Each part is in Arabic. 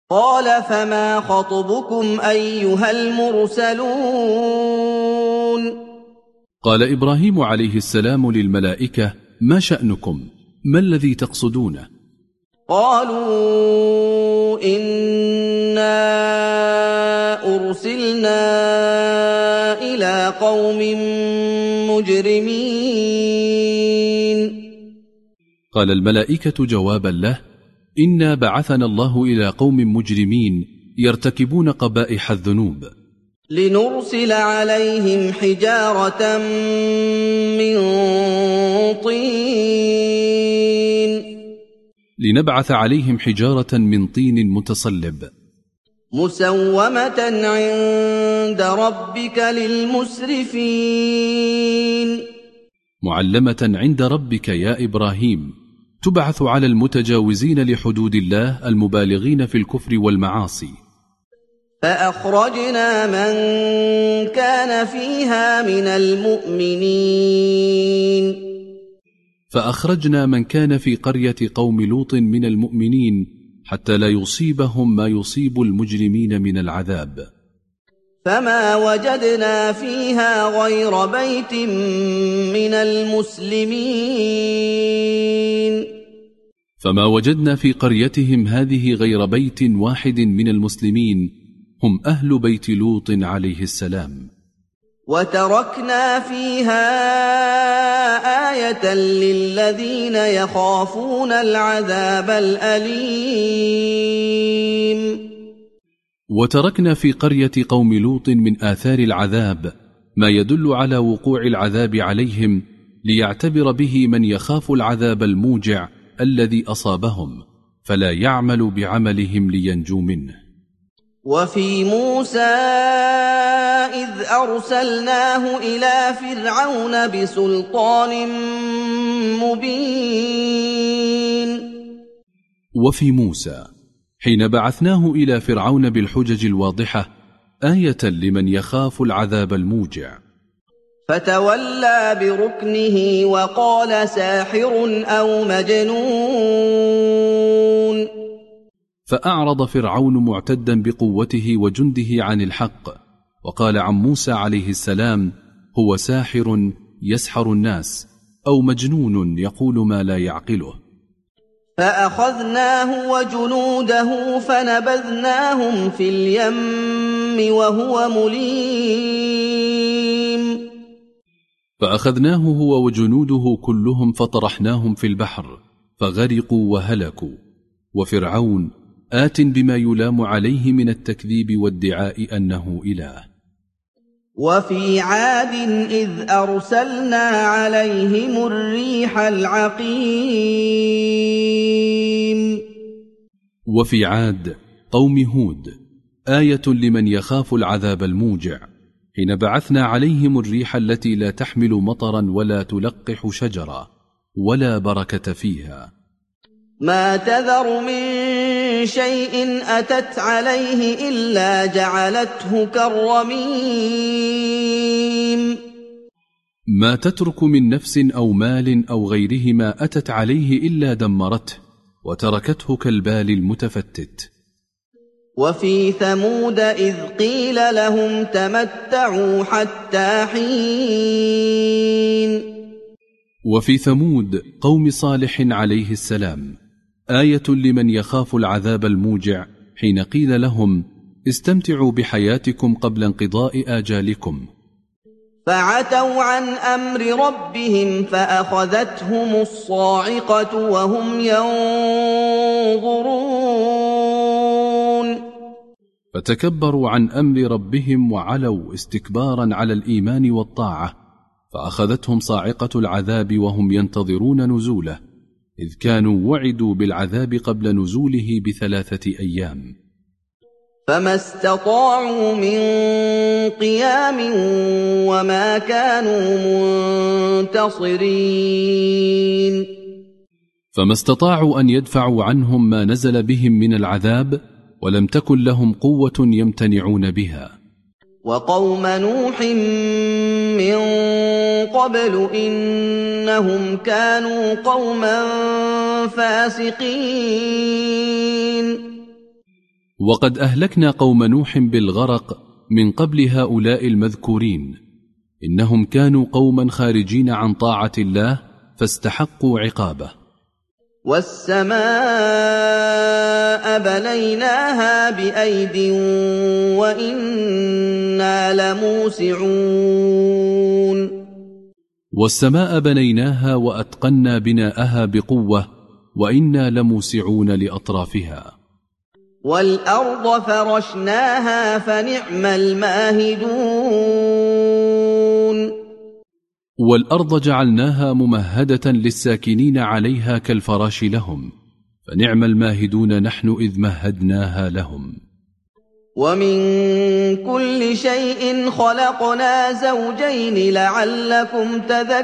قال فما خطبكم أيها المرسلون قال إبراهيم عليه السلام للملائكة: ما شأنكم؟ ما الذي تقصدونه؟ قالوا إنا أرسلنا إلى قوم مجرمين. قال الملائكة جوابا له: إنا بعثنا الله إلى قوم مجرمين يرتكبون قبائح الذنوب، لنرسل عليهم حجارة من طين، لنبعث عليهم حجارة من طين متصلب، مسومة عند ربك للمسرفين، معلمة عند ربك يا إبراهيم، تبعث على المتجاوزين لحدود الله المبالغين في الكفر والمعاصي. فأخرجنا من كان فيها من المؤمنين، فأخرجنا من كان في قرية قوم لوط من المؤمنين حتى لا يصيبهم ما يصيب المجرمين من العذاب. فما وجدنا فيها غير بيت من المسلمين، فما وجدنا في قريتهم هذه غير بيت واحد من المسلمين، هم أهل بيت لوط عليه السلام. وتركنا فيها آية للذين يخافون العذاب الأليم. وتركنا في قرية قوم لوط من آثار العذاب ما يدل على وقوع العذاب عليهم، ليعتبر به من يخاف العذاب الموجع الذي أصابهم، فلا يعمل بعملهم لينجو منه. وفي موسى إذ أرسلناه إلى فرعون بسلطان مبين. وفي موسى حين بعثناه إلى فرعون بالحجج الواضحة آية لمن يخاف العذاب الموجع، فتولى بركنه وقال ساحر أو مجنون. فأعرض فرعون معتدا بقوته وجنده عن الحق، وقال عن موسى عليه السلام: هو ساحر يسحر الناس، أو مجنون يقول ما لا يعقله. فأخذناه وجنوده فنبذناهم في اليم وهو مليم. فأخذناه هو وجنوده كلهم فطرحناهم في البحر فغرقوا وهلكوا. وفرعون آت بما يلام عليه من التكذيب وادعاء أنه إله. وفي عاد إذ أرسلنا عليهم الريح العقيم. وفي عاد قوم هود آية لمن يخاف العذاب الموجع، حين بعثنا عليهم الريح التي لا تحمل مطرا ولا تلقح شجرا ولا بركة فيها. ما تذر من شيء أتت عليه إلا جعلته كالرميم. ما تترك من نفس أو مال أو غيرهما أتت عليه إلا دمرته وتركته كالبال المتفتت. وفي ثمود إذ قيل لهم تمتعوا حتى حين. وفي ثمود قوم صالح عليه السلام آية لمن يخاف العذاب الموجع، حين قيل لهم استمتعوا بحياتكم قبل انقضاء آجالكم، فعتوا عن أمر ربهم فأخذتهم الصاعقة وهم ينظرون. فتكبروا عن أمر ربهم وعلوا استكبارا على الإيمان والطاعة، فأخذتهم صاعقة العذاب وهم ينتظرون نزوله، إذ كانوا وعدوا بالعذاب قبل نزوله ب3 أيام. فما استطاعوا من قيام وما كانوا منتصرين. فما استطاعوا أن يدفعوا عنهم ما نزل بهم من العذاب، ولم تكن لهم قوة يمتنعون بها. وقوم نوح من قبل إنهم كانوا قوما فاسقين. وقد أهلكنا قوم نوح بالغرق من قبل هؤلاء المذكورين، إنهم كانوا قوما خارجين عن طاعة الله فاستحقوا عقابه. والسماء بنيناها بأيد وإنا لموسعون. والسماء بنيناها وأتقنا بناءها بقوة وإنا لموسعون لأطرافها. والأرض فرشناها فنعم الماهدون. والأرض جعلناها ممهدة للساكنين عليها كالفراش لهم، فنعم الماهدون نحن إذ مهدناها لهم. ومن كل شيء خلقنا زوجين لعلكم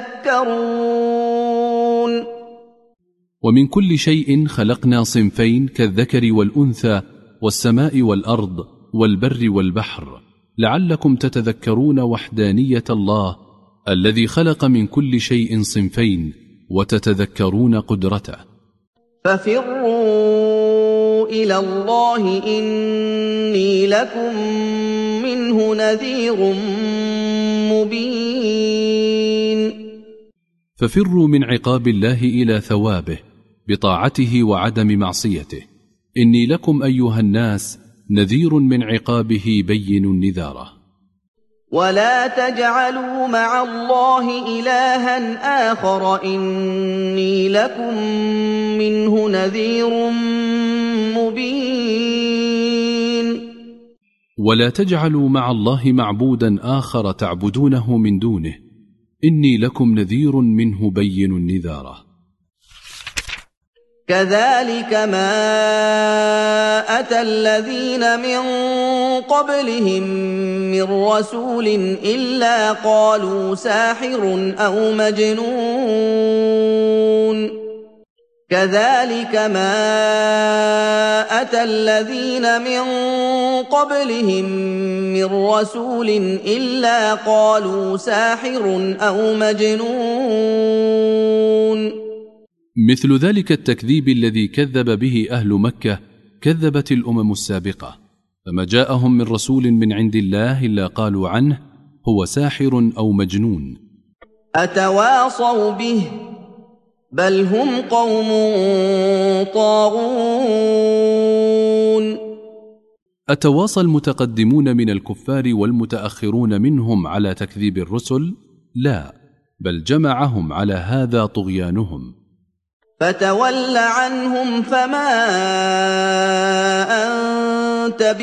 تذكرون. ومن كل شيء خلقنا صنفين كالذكر والأنثى، والسماء والأرض والبر والبحر، لعلكم تتذكرون وحدانية الله الذي خلق من كل شيء صنفين، وتتذكرون قدرته. ففروا إلى الله إني لكم منه نذير مبين. ففروا من عقاب الله إلى ثوابه بطاعته وعدم معصيته، إني لكم أيها الناس نذير من عقابه بين النذاره. ولا تجعلوا مع الله إلها آخر إني لكم منه نذير مبين. ولا تجعلوا مع الله معبودا آخر تعبدونه من دونه، إني لكم نذير منه بين النذاره. كذلك ما أتى الذين من قبلهم من رسول إلا قالوا ساحر أو مجنون. كذلك ما أتى الذين من قبلهم من رسول إلا قالوا ساحر أو مجنون. مثل ذلك التكذيب الذي كذب به أهل مكة كذبت الأمم السابقة، فما جاءهم من رسول من عند الله إلا قالوا عنه هو ساحر أو مجنون. أتواصوا به بل هم قوم طاغون. أتواصى المتقدمون من الكفار والمتأخرون منهم على تكذيب الرسل؟ لا، بل جمعهم على هذا طغيانهم. فتول عنهم فما أنت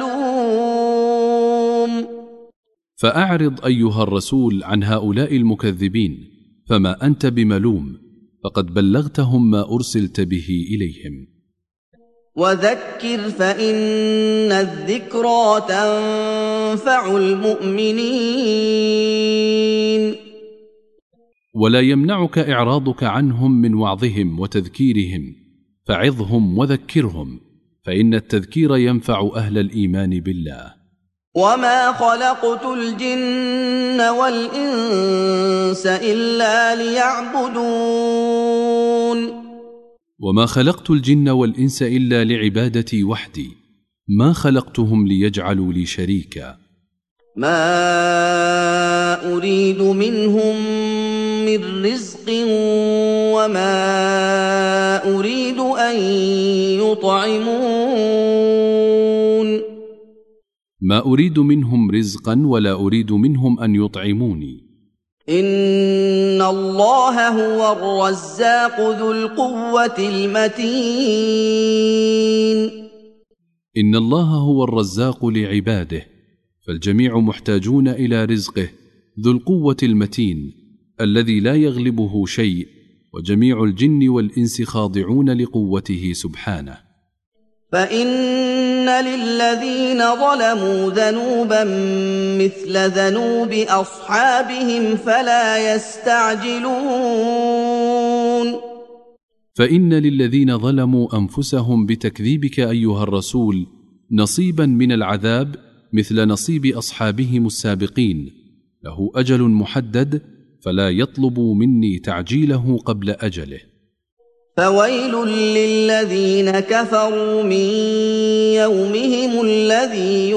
بملوم. فأعرض أيها الرسول عن هؤلاء المكذبين، فما أنت بملوم، فقد بلغتهم ما أرسلت به إليهم. وذكر فإن الذكرى تنفع المؤمنين. ولا يمنعك إعراضك عنهم من وعظهم وتذكيرهم، فعظهم وذكرهم، فإن التذكير ينفع أهل الإيمان بالله. وما خلقت الجن والإنس إلا ليعبدون. وما خلقت الجن والإنس إلا لعبادتي وحدي، ما خلقتهم ليجعلوا لي شريكا. ما أريد منهم من رزق وما أريد أن يطعمون. ما أريد منهم رزقا ولا أريد منهم أن يطعموني. إن الله هو الرزاق ذو القوة المتين. إن الله هو الرزاق لعباده، فالجميع محتاجون إلى رزقه ذو القوة المتين الذي لا يغلبه شيء، وجميع الجن والإنس خاضعون لقوته سبحانه. فإن للذين ظلموا ذنوبا مثل ذنوب أصحابهم فلا يستعجلون. فإن للذين ظلموا أنفسهم بتكذيبك أيها الرسول نصيبا من العذاب مثل نصيب أصحابهم السابقين، له أجل محدد، فلا يطلبوا مني تعجيله قبل أجله. فويل للذين كفروا من يومهم الذي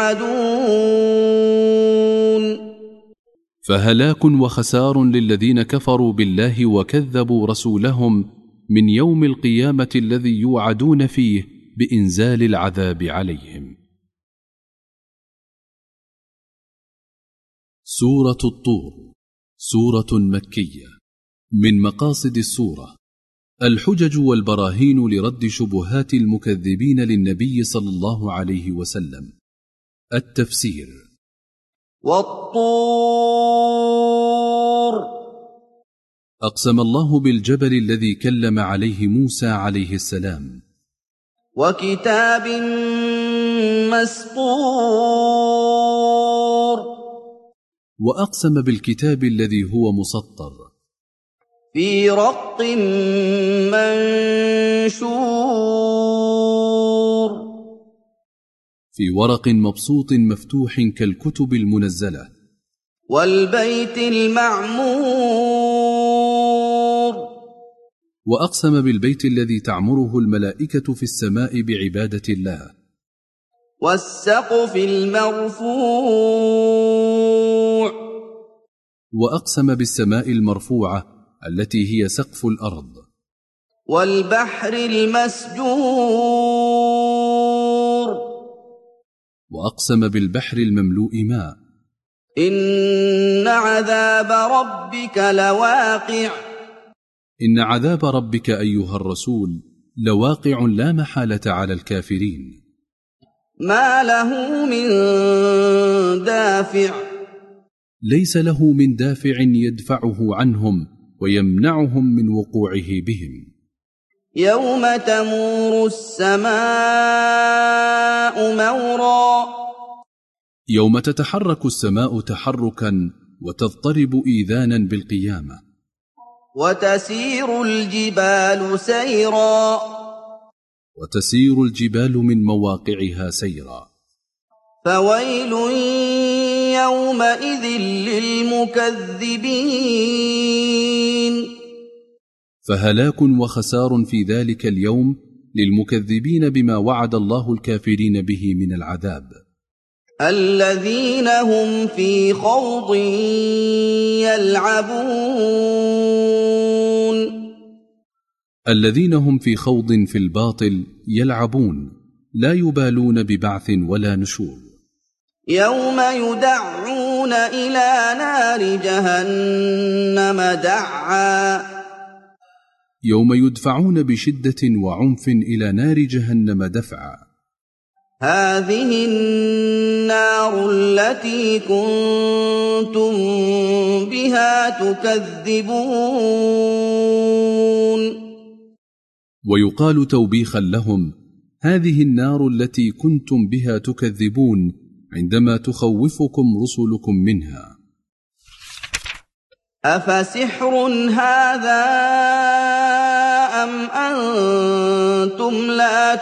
يوعدون. فهلاك وخسار للذين كفروا بالله وكذبوا رسولهم من يوم القيامة الذي يوعدون فيه بإنزال العذاب عليهم. سورة الطور سورة مكية. من مقاصد السورة الحجج والبراهين لرد شبهات المكذبين للنبي صلى الله عليه وسلم. التفسير. والطور أقسم الله بالجبل الذي كلم عليه موسى عليه السلام. وكتاب مسطور وأقسم بالكتاب الذي هو مسطر في رق منشور في ورق مبسوط مفتوح كالكتب المنزلة. والبيت المعمور وأقسم بالبيت الذي تعمره الملائكة في السماء بعبادة الله. والسقف المرفوع وأقسم بالسماء المرفوعة التي هي سقف الأرض. والبحر المسجور وأقسم بالبحر المملوء ماء. إن عذاب ربك لواقع إن عذاب ربك أيها الرسول لواقع لا محالة على الكافرين. ما له من دافع ليس له من دافع يدفعه عنهم ويمنعهم من وقوعه بهم. يوم تمور السماء مورا يوم تتحرك السماء تحركا وتضطرب إيذانا بالقيامة. وتسير الجبال سيرا وتسير الجبال من مواقعها سيرا. فويل يومئذ للمكذبين. فهلاك وخسار في ذلك اليوم للمكذبين بما وعد الله الكافرين به من العذاب. الذين هم في خوض يلعبون. الذين هم في خوض في الباطل يلعبون لا يبالون ببعث ولا نشور. يوم يدعون إلى نار جهنم دعا. يوم يدفعون بشدة وعنف إلى نار جهنم دفعا. هذه النار التي كنتم بها تكذبون. ويقال توبيخا لهم: هذه النار التي كنتم بها تكذبون عندما تخوفكم رسلكم منها. أفسحر هذا أم أنتم لا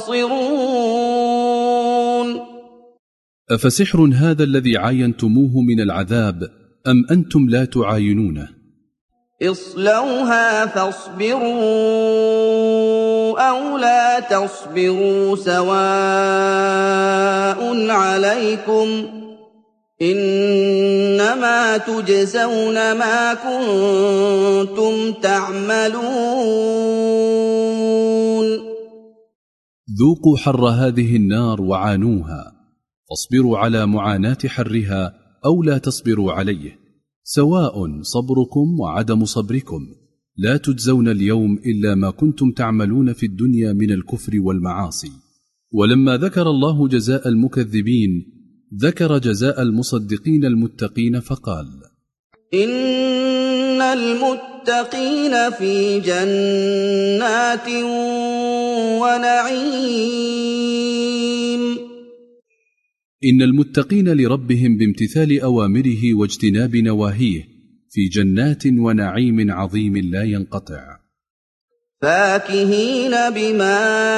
تبصرون. أفسحر هذا الذي عاينتموه من العذاب أم أنتم لا تعاينونه؟ اصلوها فاصبروا أو لا تصبروا سواء عليكم إنما تجزون ما كنتم تعملون. ذوقوا حر هذه النار وعانوها، فاصبروا على معاناة حرها أو لا تصبروا عليه، سواء صبركم وعدم صبركم، لا تجزون اليوم إلا ما كنتم تعملون في الدنيا من الكفر والمعاصي. ولما ذكر الله جزاء المكذبين ذكر جزاء المصدقين المتقين فقال: إن المتقين في جنات ونعيم. إن المتقين لربهم بامتثال أوامره واجتناب نواهيه في جنات ونعيم عظيم لا ينقطع. فاكهين بما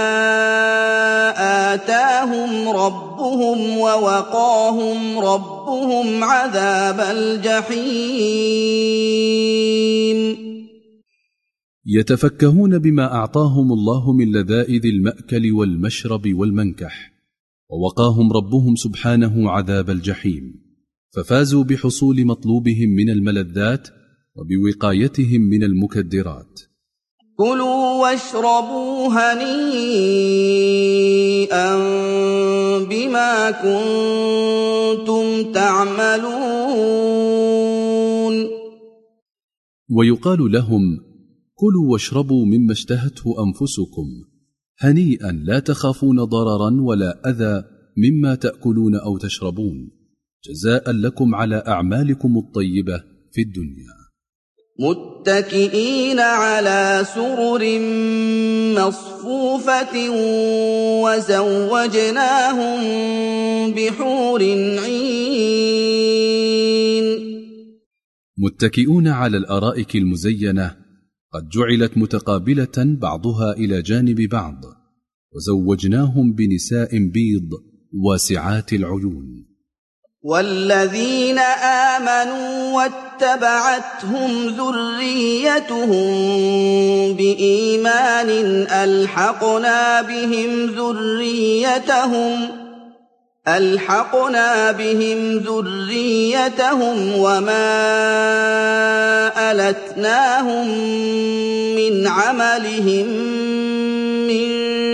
آتاهم ربهم ووقاهم ربهم عذاب الجحيم. يتفكهون بما أعطاهم الله من لذائذ المأكل والمشرب والمنكح، ووقاهم ربهم سبحانه عذاب الجحيم، ففازوا بحصول مطلوبهم من الملذات وبوقايتهم من المكدرات. كلوا واشربوا هنيئا بما كنتم تعملون. ويقال لهم: كلوا واشربوا مما اشتهته أنفسكم هنيئا لا تخافون ضررا ولا أذى مما تأكلون أو تشربون، جزاء لكم على أعمالكم الطيبة في الدنيا. متكئين على سرر مصفوفة وزوجناهم بحور عين. متكئون على الأرائك المزينة قد جعلت متقابلة بعضها إلى جانب بعض، وزوجناهم بنساء بيض واسعات العيون. والذين آمنوا واتبعتهم ذريتهم بإيمان ألحقنا بهم ذريتهم وما ألتناهم من عملهم من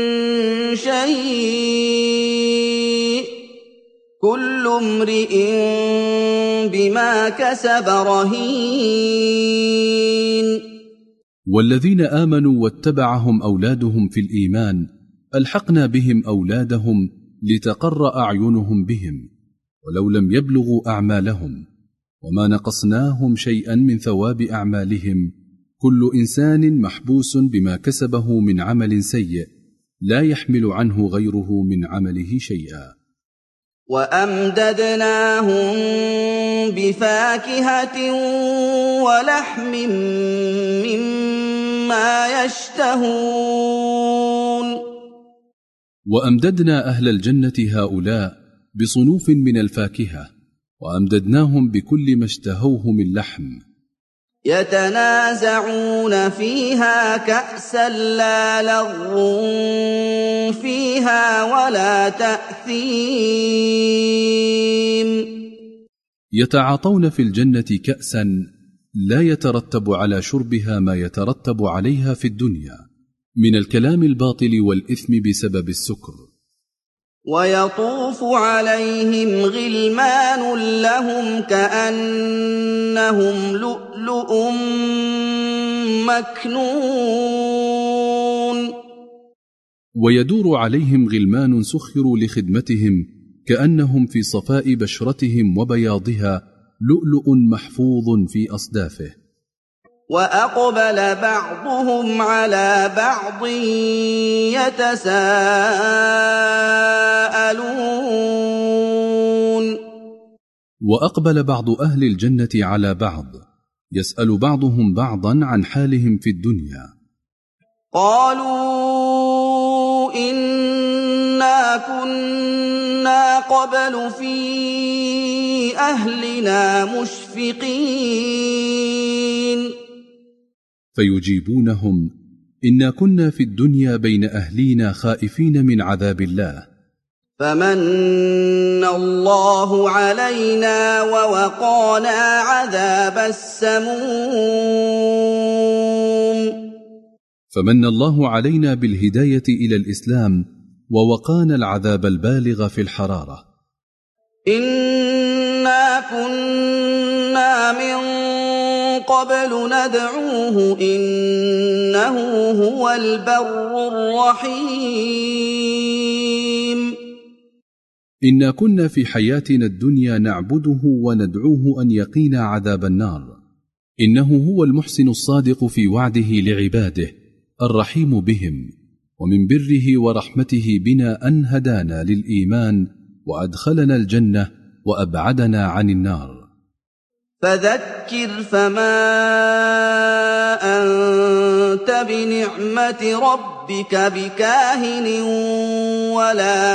شيء، كل امرئ بما كسب رهين. والذين آمنوا واتبعهم أولادهم في الإيمان ألحقنا بهم أولادهم لتقر أعينهم بهم ولو لم يبلغوا أعمالهم، وما نقصناهم شيئا من ثواب أعمالهم، كل إنسان محبوس بما كسبه من عمل سيء لا يحمل عنه غيره من عمله شيئا. وأمددناهم بفاكهة ولحم مما يشتهون. وأمددنا أهل الجنة هؤلاء بصنوف من الفاكهة، وأمددناهم بكل ما اشتهوه من لحم. يتنازعون فيها كأسا لا لغو فيها ولا تأثيم. يتعاطون في الجنة كأسا لا يترتب على شربها ما يترتب عليها في الدنيا من الكلام الباطل والإثم بسبب السكر. ويطوف عليهم غلمان لهم كأنهم لؤلؤ مكنون. ويدور عليهم غلمان سخروا لخدمتهم كأنهم في صفاء بشرتهم وبياضها لؤلؤ محفوظ في أصدافه. وأقبل بعضهم على بعض يتساءلون. وأقبل بعض أهل الجنة على بعض يسأل بعضهم بعضا عن حالهم في الدنيا. قالوا إنا كنا قبل في أهلنا مشفقين. فيجيبونهم: إنا كنا في الدنيا بين أهلينا خائفين من عذاب الله، فمن الله علينا ووقانا عذاب السموم. فمن الله علينا بالهداية إلى الإسلام ووقانا العذاب البالغ في الحرارة. إنا كنا من قبل ندعوه إنه هو البر الرحيم. إنا كنا في حياتنا الدنيا نعبده وندعوه أن يقينا عذاب النار، إنه هو المحسن الصادق في وعده لعباده الرحيم بهم، ومن بره ورحمته بنا أن هدانا للإيمان وأدخلنا الجنة وأبعدنا عن النار. فذكر فما أنت بنعمة ربك بكاهن ولا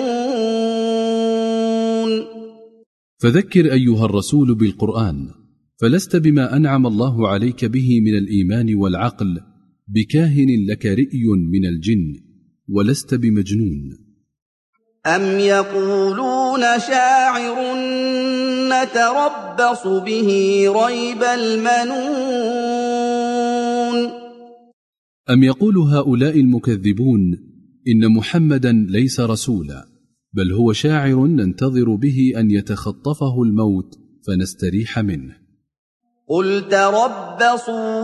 مجنون. فذكر أيها الرسول بالقرآن، فلست بما أنعم الله عليك به من الإيمان والعقل بكاهن لك رئي من الجن، ولست بمجنون. أم يقولون شاعر نتربص به ريب المنون. أم يقول هؤلاء المكذبون إن محمدا ليس رسولا، بل هو شاعر ننتظر به أن يتخطفه الموت فنستريح منه. قل تربصوا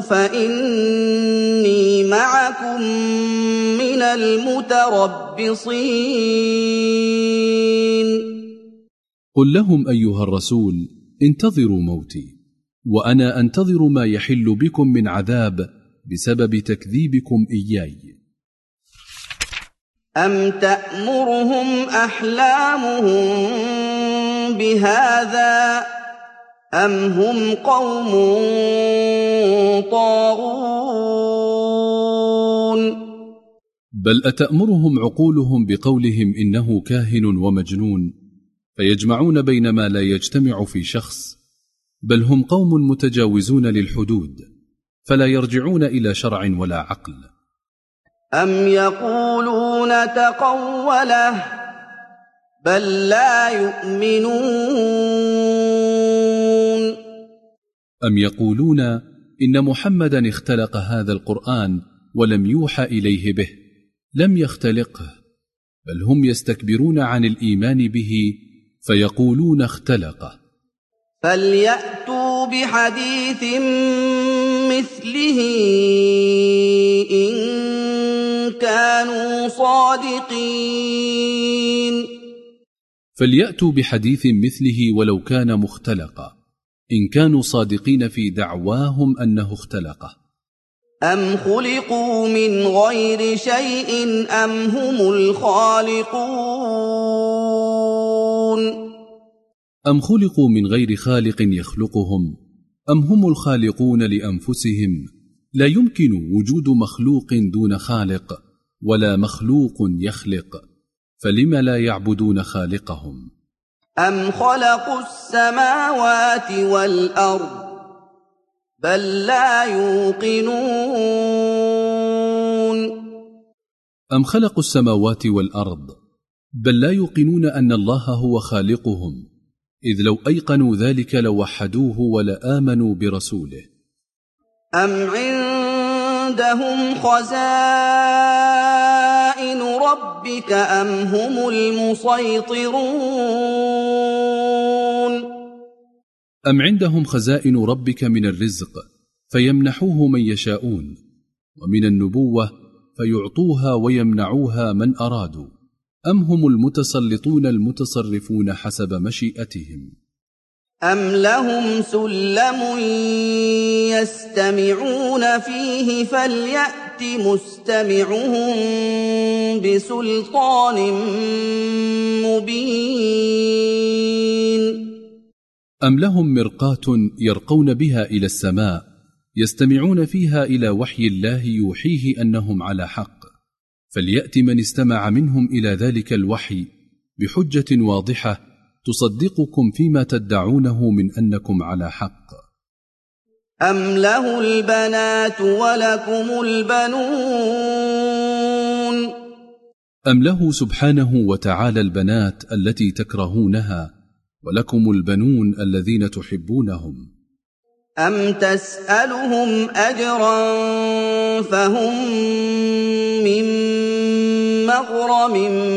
فإني معكم من المتربصين. قل لهم أيها الرسول انتظروا موتي، وأنا أنتظر ما يحل بكم من عذاب بسبب تكذيبكم إياي. أم تأمرهم أحلامهم بهذا أم هم قوم طاغون. بل أتأمرهم عقولهم بقولهم إنه كاهن ومجنون، فيجمعون بين ما لا يجتمع في شخص، بل هم قوم متجاوزون للحدود، فلا يرجعون إلى شرع ولا عقل. أم يقولون تقوله بل لا يؤمنون. أم يقولون إن محمدا اختلق هذا القرآن ولم يوحى إليه به، لم يختلقه، بل هم يستكبرون عن الإيمان به فيقولون اختلقه. فليأتوا بحديث مثله إن كانوا صادقين. فليأتوا بحديث مثله ولو كان مختلقا، إن كانوا صادقين في دعواهم أنه اختلقه. أم خلقوا من غير شيء أم هم الخالقون. أم خلقوا من غير خالق يخلقهم أم هم الخالقون لأنفسهم. لا يمكن وجود مخلوق دون خالق، ولا مخلوق يخلق، فلم لا يعبدون خالقهم. أم خلقوا السماوات والأرض بل لا يوقنون. أم خلقوا السماوات والأرض بل لا يوقنون أن الله هو خالقهم، إذ لو أيقنوا ذلك لوحدوه ولآمنوا برسوله. أم عندهم خزائن ربك أم هم المسيطرون. أم عندهم خزائن ربك من الرزق فيمنحوه من يشاءون، ومن النبوة فيعطوها ويمنعوها من أرادوا، أم هم المتسلطون المتصرفون حسب مشيئتهم. أم لهم سلم يستمعون فيه فليأت مستمعهم بسلطان مبين. أم لهم مرقاة يرقون بها إلى السماء يستمعون فيها إلى وحي الله يوحيه أنهم على حق، فليأت من استمع منهم إلى ذلك الوحي بحجة واضحة تصدقكم فيما تدعونه من أنكم على حق. أم له البنات ولكم البنون. أم له سبحانه وتعالى البنات التي تكرهونها، ولكم البنون الذين تحبونهم. أم تسألهم أجرا فهم من مغرم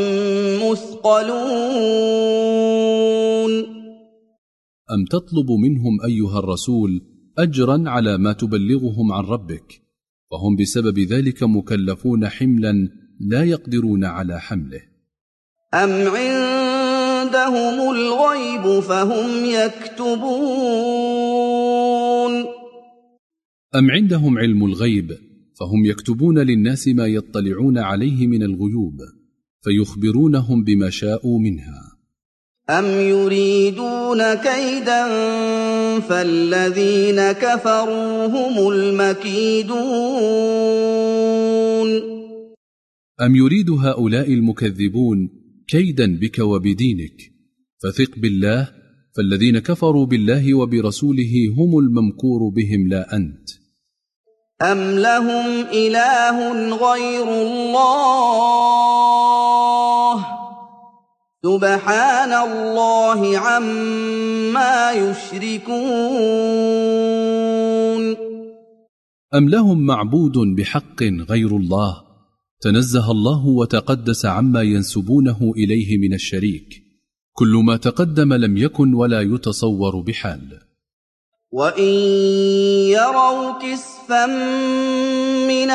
مثقلون. أم تطلب منهم أيها الرسول أجرا على ما تبلغهم عن ربك، فهم بسبب ذلك مكلفون حملا لا يقدرون على حمله. أم عندهم الغيب فهم يكتبون. أم عندهم علم الغيب فهم يكتبون للناس ما يطلعون عليه من الغيوب، فيخبرونهم بما شاءوا منها. أم يريدون كيدا فالذين كفروا هم المكيدون. أم يريد هؤلاء المكذبون كيدا بك وبدينك، فثق بالله فالذين كفروا بالله وبرسوله هم الممكور بهم لا أنت. أم لهم إله غير الله سبحان الله عما يشركون. أم لهم معبود بحق غير الله تنزه الله وتقدس عما ينسبونه إليه من الشريك، كل ما تقدم لم يكن ولا يتصور بحال. وإن يروا كسفا من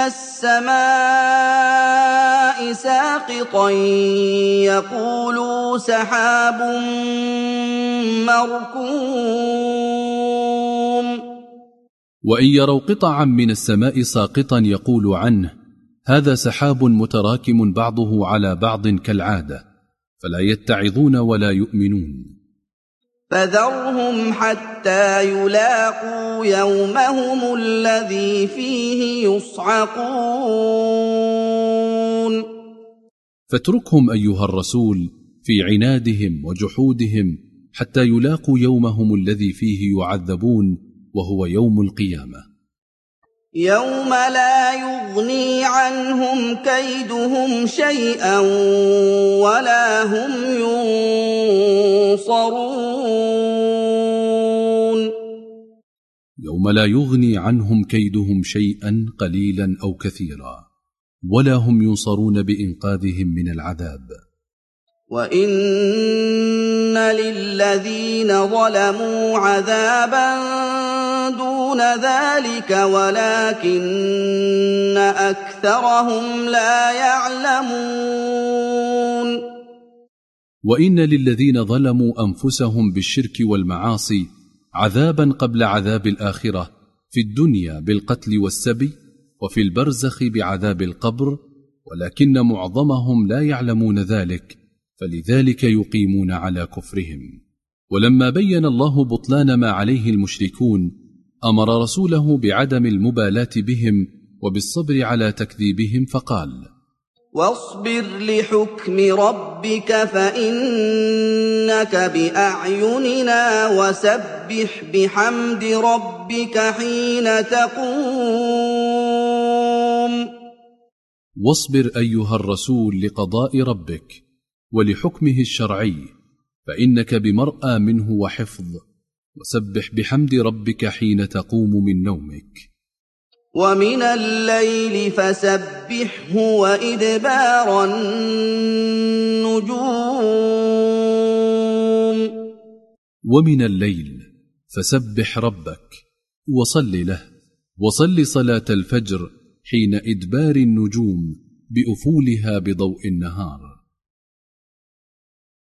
السماء ساقطا يقولوا سحاب مركوم. وإن يروا قطعا من السماء ساقطا يقول عنه هذا سحاب متراكم بعضه على بعض كالعادة، فلا يتعظون ولا يؤمنون. فذرهم حتى يلاقوا يومهم الذي فيه يصعقون. فاتركهم أيها الرسول في عنادهم وجحودهم حتى يلاقوا يومهم الذي فيه يعذبون، وهو يوم القيامة، يوم لا يغني عنهم كيدهم شيئا ولا هم ينصرون. يوم لا يغني عنهم كيدهم شيئا قليلا أو كثيرا، ولا هم ينصرون بإنقاذهم من العذاب. وإن للذين ظلموا عذابا دون ذلك ولكن أكثرهم لا يعلمون. وإن للذين ظلموا أنفسهم بالشرك والمعاصي عذابا قبل عذاب الآخرة، في الدنيا بالقتل والسبي، وفي البرزخ بعذاب القبر، ولكن معظمهم لا يعلمون ذلك، فلذلك يقيمون على كفرهم. ولما بين الله بطلان ما عليه المشركون أمر رسوله بعدم المبالاة بهم وبالصبر على تكذيبهم، فقال: واصبر لحكم ربك فإنك بأعيننا وسبح بحمد ربك حين تقوم. واصبر أيها الرسول لقضاء ربك ولحكمه الشرعي، فإنك بمرأى منه وحفظ، وسبح بحمد ربك حين تقوم من نومك. ومن الليل فسبحه وإدبار النجوم. ومن الليل فسبح ربك وصل له، وصل صلاة الفجر حين إدبار النجوم بأفولها بضوء النهار.